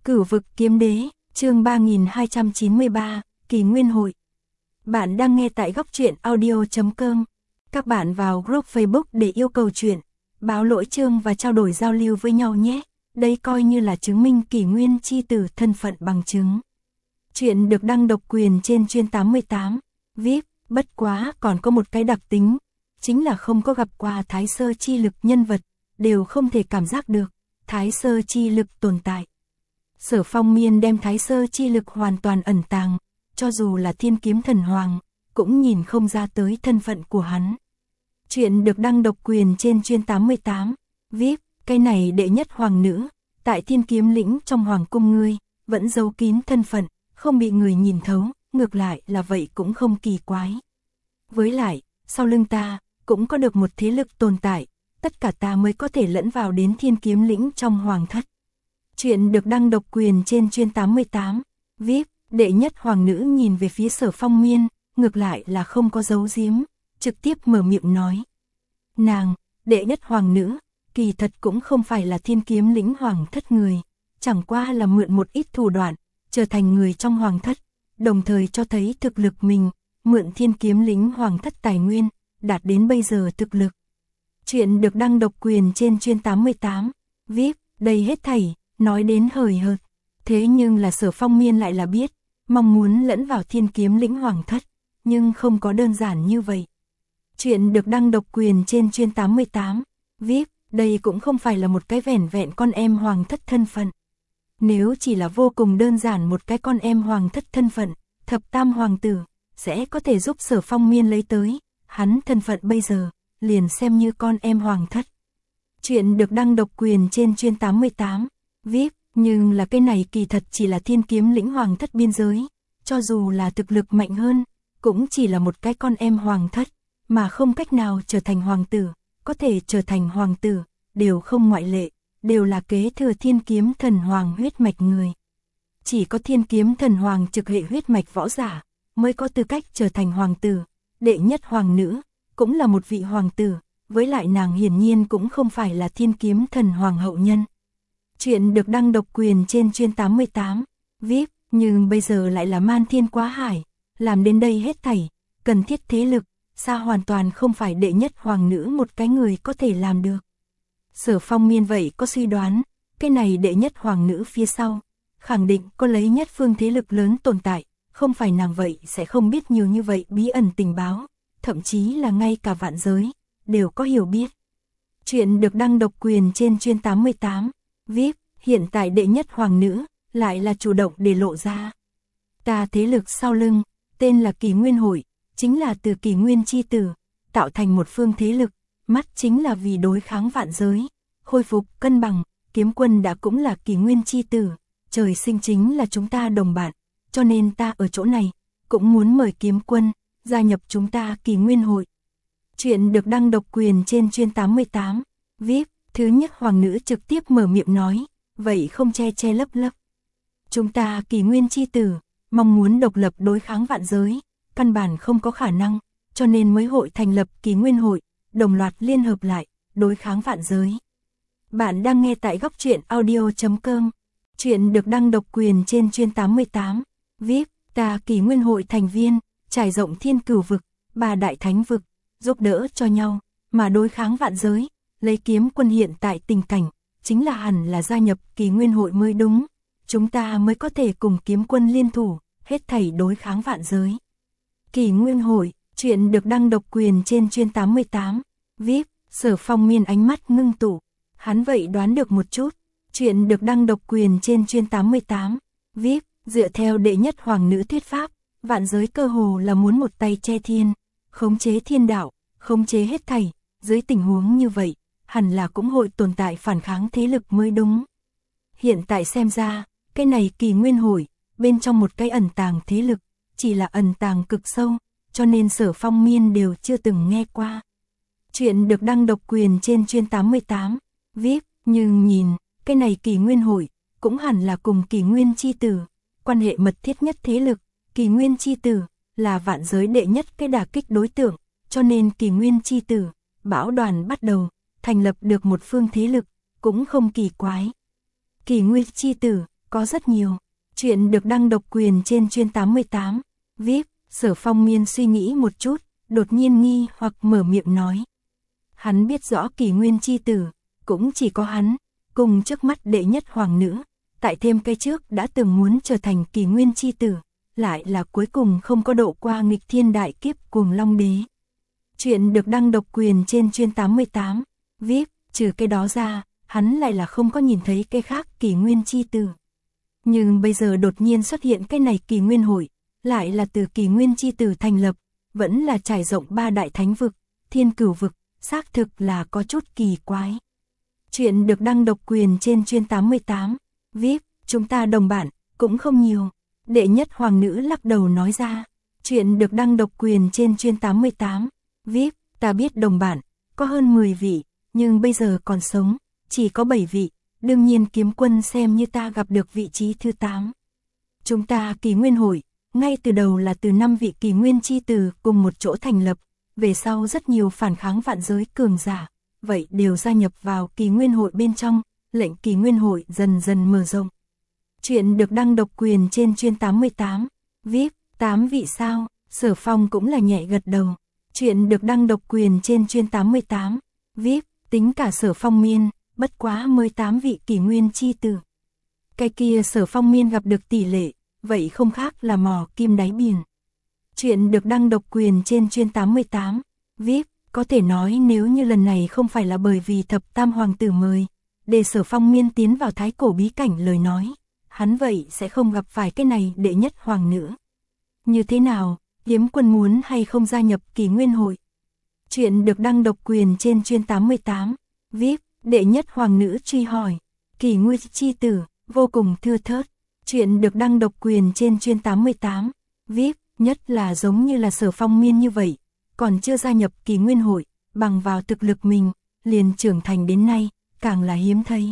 Cửu vực kiếm đế, chương 3293, Kỳ Nguyên hội. Bạn đang nghe tại góc truyện audio.com. Các bạn vào group Facebook để yêu cầu chuyện, báo lỗi chương và trao đổi giao lưu với nhau nhé. Đây coi như là chứng minh Kỷ Nguyên chi tử thân phận bằng chứng. Chuyện được đăng độc quyền trên chuyên 88, VIP, bất quá còn có một cái đặc tính, chính là không có gặp qua thái sơ chi lực nhân vật, đều không thể cảm giác được thái sơ chi lực tồn tại. Sở Phong Miên đem thái sơ chi lực hoàn toàn ẩn tàng, cho dù là Thiên Kiếm Thần Hoàng, cũng nhìn không ra tới thân phận của hắn. Chuyện được đăng độc quyền trên chuyên 88, VIP, cái này đệ nhất hoàng nữ, tại Thiên Kiếm lĩnh trong hoàng cung ngươi, vẫn giấu kín thân phận, không bị người nhìn thấu, ngược lại là vậy cũng không kỳ quái. Với lại, sau lưng ta, cũng có được một thế lực tồn tại, tất cả ta mới có thể lẫn vào đến Thiên Kiếm lĩnh trong hoàng thất. Chuyện được đăng độc quyền trên chuyên 88, VIP, đệ nhất hoàng nữ nhìn về phía Sở Phong Miên, ngược lại là không có giấu giếm, trực tiếp mở miệng nói. Nàng, đệ nhất hoàng nữ, kỳ thật cũng không phải là Thiên Kiếm lĩnh hoàng thất người, chẳng qua là mượn một ít thủ đoạn, trở thành người trong hoàng thất, đồng thời cho thấy thực lực mình, mượn Thiên Kiếm lĩnh hoàng thất tài nguyên, đạt đến bây giờ thực lực. Chuyện được đăng độc quyền trên chuyên 88, VIP, đây hết thảy, nói đến hời hợt, thế nhưng là Sở Phong Miên lại là biết, mong muốn lẫn vào Thiên Kiếm lĩnh hoàng thất, nhưng không có đơn giản như vậy. Chuyện được đăng độc quyền trên chuyên 88, VIP, đây cũng không phải là một cái vẻn vẹn con em hoàng thất thân phận. Nếu chỉ là vô cùng đơn giản một cái con em hoàng thất thân phận, thập tam hoàng tử, sẽ có thể giúp Sở Phong Miên lấy tới, hắn thân phận bây giờ, liền xem như con em hoàng thất. Chuyện được đăng độc quyền trên chuyên 88, VIP, nhưng là cái này kỳ thật chỉ là Thiên Kiếm lĩnh hoàng thất biên giới, cho dù là thực lực mạnh hơn, cũng chỉ là một cái con em hoàng thất, mà không cách nào trở thành hoàng tử, có thể trở thành hoàng tử, đều không ngoại lệ, đều là kế thừa Thiên Kiếm Thần Hoàng huyết mạch người. Chỉ có Thiên Kiếm Thần Hoàng trực hệ huyết mạch võ giả, mới có tư cách trở thành hoàng tử, đệ nhất hoàng nữ, cũng là một vị hoàng tử, với lại nàng hiển nhiên cũng không phải là Thiên Kiếm Thần Hoàng hậu nhân. Chuyện được đăng độc quyền trên chuyên 88, VIP, nhưng bây giờ lại là man thiên quá hải, làm đến đây hết thảy, cần thiết thế lực, xa hoàn toàn không phải đệ nhất hoàng nữ một cái người có thể làm được. Sở Phong Miên vậy có suy đoán, cái này đệ nhất hoàng nữ phía sau, khẳng định có lấy nhất phương thế lực lớn tồn tại, không phải nàng vậy sẽ không biết nhiều như vậy bí ẩn tình báo, thậm chí là ngay cả vạn giới, đều có hiểu biết. Chuyện được đăng độc quyền trên chuyên 88, VIP, hiện tại đệ nhất hoàng nữ, lại là chủ động để lộ ra. Ta thế lực sau lưng, tên là Kỳ Nguyên hội, chính là từ Kỷ Nguyên chi tử, tạo thành một phương thế lực, mắt chính là vì đối kháng vạn giới, khôi phục cân bằng, kiếm quân đã cũng là Kỷ Nguyên chi tử, trời sinh chính là chúng ta đồng bạn, cho nên ta ở chỗ này, cũng muốn mời kiếm quân, gia nhập chúng ta Kỷ Nguyên hội. Chuyện được đăng độc quyền trên chuyên 88, VIP, thứ nhất hoàng nữ trực tiếp mở miệng nói, vậy không che che lấp lấp. Chúng ta Kỷ Nguyên chi tử, mong muốn độc lập đối kháng vạn giới, căn bản không có khả năng, cho nên mới hội thành lập Kỷ Nguyên hội, đồng loạt liên hợp lại, đối kháng vạn giới. Bạn đang nghe tại góc truyện audio.com. Chuyện được đăng độc quyền trên chuyên 88, VIP, ta Kỷ Nguyên hội thành viên, trải rộng thiên cửu vực, ba đại thánh vực, giúp đỡ cho nhau, mà đối kháng vạn giới, lấy kiếm quân hiện tại tình cảnh, chính là hẳn là gia nhập Kỷ Nguyên hội mới đúng, chúng ta mới có thể cùng kiếm quân liên thủ, hết thảy đối kháng vạn giới. Kỷ Nguyên hội, chuyện được đăng độc quyền trên chuyên 88, VIP, Sở Phong Miên ánh mắt ngưng tụ, hắn vậy đoán được một chút, chuyện được đăng độc quyền trên chuyên 88, VIP, dựa theo đệ nhất hoàng nữ thuyết pháp, vạn giới cơ hồ là muốn một tay che thiên, khống chế thiên đạo, khống chế hết thảy, dưới tình huống như vậy, hẳn là cũng hội tồn tại phản kháng thế lực mới đúng. Hiện tại xem ra, cái này Kỷ Nguyên hội, bên trong một cái ẩn tàng thế lực, chỉ là ẩn tàng cực sâu, cho nên Sở Phong Miên đều chưa từng nghe qua. Chuyện được đăng độc quyền trên chuyên 88, VIP, nhưng nhìn, cái này Kỷ Nguyên hội, cũng hẳn là cùng Kỷ Nguyên chi tử, quan hệ mật thiết nhất thế lực, Kỷ Nguyên chi tử, là vạn giới đệ nhất cái đả kích đối tượng, cho nên Kỷ Nguyên chi tử, bão đoàn bắt đầu, thành lập được một phương thế lực, cũng không kỳ quái. Kỷ Nguyên chi tử, có rất nhiều. Chuyện được đăng độc quyền trên Chuyên 88. VIP, Sở Phong Miên suy nghĩ một chút, đột nhiên nghi hoặc mở miệng nói. Hắn biết rõ Kỷ Nguyên chi tử, cũng chỉ có hắn, cùng trước mắt đệ nhất hoàng nữ, tại thêm cái trước đã từng muốn trở thành Kỷ Nguyên chi tử, lại là cuối cùng không có độ qua nghịch thiên đại kiếp Cuồng Long Đế. Chuyện được đăng độc quyền trên Chuyên 88. VIP, trừ cái đó ra, hắn lại là không có nhìn thấy cái khác Kỷ Nguyên chi tử. Nhưng bây giờ đột nhiên xuất hiện cái này Kỷ Nguyên hội, lại là từ Kỷ Nguyên chi tử thành lập, vẫn là trải rộng 3 đại thánh vực, Thiên Cửu vực, xác thực là có chút kỳ quái. Chuyện được đăng độc quyền trên Chuyên 88. VIP, chúng ta đồng bản, cũng không nhiều. Đệ nhất hoàng nữ lắc đầu nói ra. Chuyện được đăng độc quyền trên Chuyên 88. VIP, ta biết đồng bản, có hơn 10 vị, nhưng bây giờ còn sống, chỉ có 7 vị. Đương nhiên Kiếm Quân xem như ta gặp được vị trí thứ 8. Chúng ta Kỷ Nguyên hội, ngay từ đầu là từ 5 vị Kỷ Nguyên chi tử cùng một chỗ thành lập, về sau rất nhiều phản kháng vạn giới cường giả, vậy đều gia nhập vào Kỷ Nguyên hội bên trong, lệnh Kỷ Nguyên hội dần dần mở rộng. Chuyện được đăng độc quyền trên Chuyên 88. VIP, 8 vị sao? Sở Phong cũng là nhẹ gật đầu. Chuyện được đăng độc quyền trên Chuyên 88. VIP, tính cả Sở Phong Miên, bất quá 18 vị Kỷ Nguyên chi tử. Cái kia Sở Phong Miên gặp được tỷ lệ, vậy không khác là mò kim đáy biển. Chuyện được đăng độc quyền trên Chuyên 88. VIP, có thể nói nếu như lần này không phải là bởi vì thập tam hoàng tử mời, để Sở Phong Miên tiến vào thái cổ bí cảnh lời nói, hắn vậy sẽ không gặp phải cái này đệ nhất hoàng nữ. Như thế nào, Kiếm Quân muốn hay không gia nhập Kỷ Nguyên hội? Chuyện được đăng độc quyền trên Chuyên 88. VIP, đệ nhất hoàng nữ truy hỏi. Kỷ Nguyên chi tử, vô cùng thưa thớt. Chuyện được đăng độc quyền trên Chuyên 88. VIP, nhất là giống như là Sở Phong Miên như vậy, còn chưa gia nhập Kỷ Nguyên hội, bằng vào thực lực mình, liền trưởng thành đến nay, càng là hiếm thấy.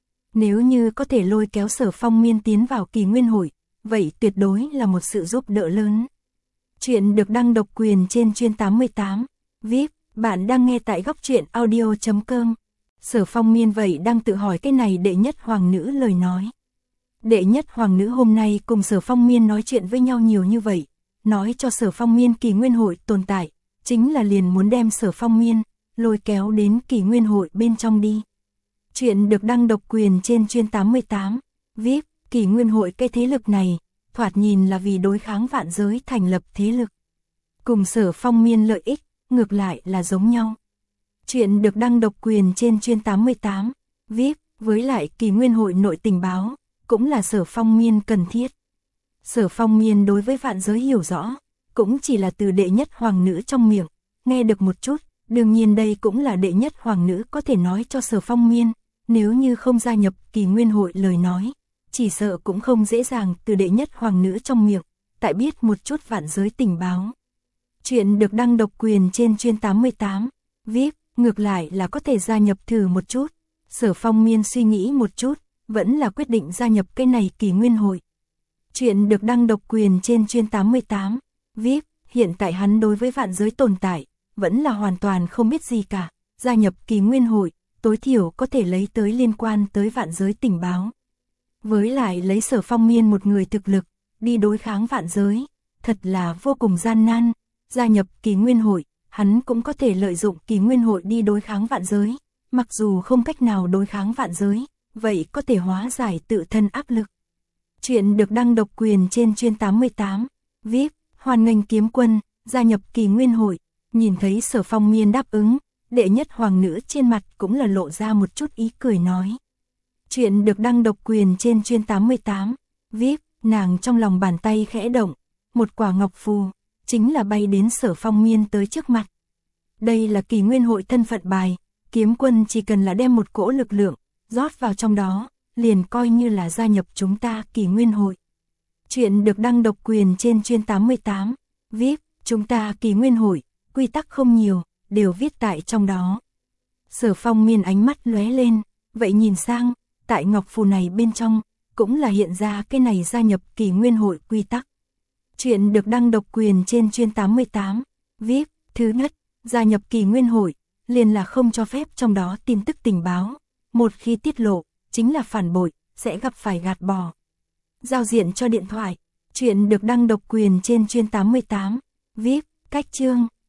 Nếu như có thể lôi kéo Sở Phong Miên tiến vào Kỷ Nguyên hội, vậy tuyệt đối là một sự giúp đỡ lớn. Chuyện được đăng độc quyền trên Chuyên 88. VIP, bạn đang nghe tại góc truyện audio.com. Sở Phong Miên vậy đang tự hỏi cái này đệ nhất hoàng nữ lời nói. Đệ nhất hoàng nữ hôm nay cùng Sở Phong Miên nói chuyện với nhau nhiều như vậy, nói cho Sở Phong Miên Kỷ Nguyên hội tồn tại, chính là liền muốn đem Sở Phong Miên lôi kéo đến Kỷ Nguyên hội bên trong đi. Chuyện được đăng độc quyền trên Chuyên 88. VIP, Kỷ Nguyên hội cái thế lực này, thoạt nhìn là vì đối kháng vạn giới thành lập thế lực. Cùng Sở Phong Miên lợi ích, ngược lại là giống nhau. Chuyện được đăng độc quyền trên Chuyên 88. VIP, với lại Kỷ Nguyên hội nội tình báo, cũng là Sở Phong Miên cần thiết. Sở Phong Miên đối với vạn giới hiểu rõ, cũng chỉ là từ đệ nhất hoàng nữ trong miệng, nghe được một chút, đương nhiên đây cũng là đệ nhất hoàng nữ có thể nói cho Sở Phong Miên, nếu như không gia nhập Kỷ Nguyên hội lời nói, chỉ sợ cũng không dễ dàng từ đệ nhất hoàng nữ trong miệng, tại biết một chút vạn giới tình báo. Chuyện được đăng độc quyền trên Chuyên 88. VIP, ngược lại là có thể gia nhập thử một chút. Sở Phong Miên suy nghĩ một chút, vẫn là quyết định gia nhập cái này Kỷ Nguyên hội. Chuyện được đăng độc quyền trên Chuyên 88. VIP, hiện tại hắn đối với vạn giới tồn tại, vẫn là hoàn toàn không biết gì cả. Gia nhập Kỷ Nguyên hội, tối thiểu có thể lấy tới liên quan tới vạn giới tình báo. Với lại lấy Sở Phong Miên một người thực lực, đi đối kháng vạn giới, thật là vô cùng gian nan. Gia nhập Kỷ Nguyên hội, hắn cũng có thể lợi dụng Kỷ Nguyên hội đi đối kháng vạn giới. Mặc dù không cách nào đối kháng vạn giới, vậy có thể hóa giải tự thân áp lực. Chuyện được đăng độc quyền trên Chuyên 88. VIP, hoan nghênh Kiếm Quân gia nhập Kỷ Nguyên hội. Nhìn thấy Sở Phong Miên đáp ứng, đệ nhất hoàng nữ trên mặt cũng là lộ ra một chút ý cười nói. Chuyện được đăng độc quyền trên Chuyên 88. VIP, nàng trong lòng bàn tay khẽ động, một quả ngọc phù, chính là bay đến Sở Phong Miên tới trước mặt. Đây là Kỷ Nguyên hội thân phận bài, Kiếm Quân chỉ cần là đem một cỗ lực lượng rót vào trong đó, liền coi như là gia nhập chúng ta Kỷ Nguyên hội. Chuyện được đăng độc quyền trên Chuyên 88. VIP, chúng ta Kỷ Nguyên hội, quy tắc không nhiều, đều viết tại trong đó. Sở Phong Miên ánh mắt lóe lên, vậy nhìn sang, tại ngọc phù này bên trong, cũng là hiện ra cái này gia nhập Kỷ Nguyên hội quy tắc. Chuyện được đăng độc quyền trên Chuyên 88. VIP, thứ nhất, gia nhập Kỷ Nguyên hội, liền là không cho phép trong đó tin tức tình báo. Một khi tiết lộ, chính là phản bội, sẽ gặp phải gạt bỏ. giao diện cho điện thoại. Chuyện được đăng độc quyền trên Chuyên 88. VIP, cách chương.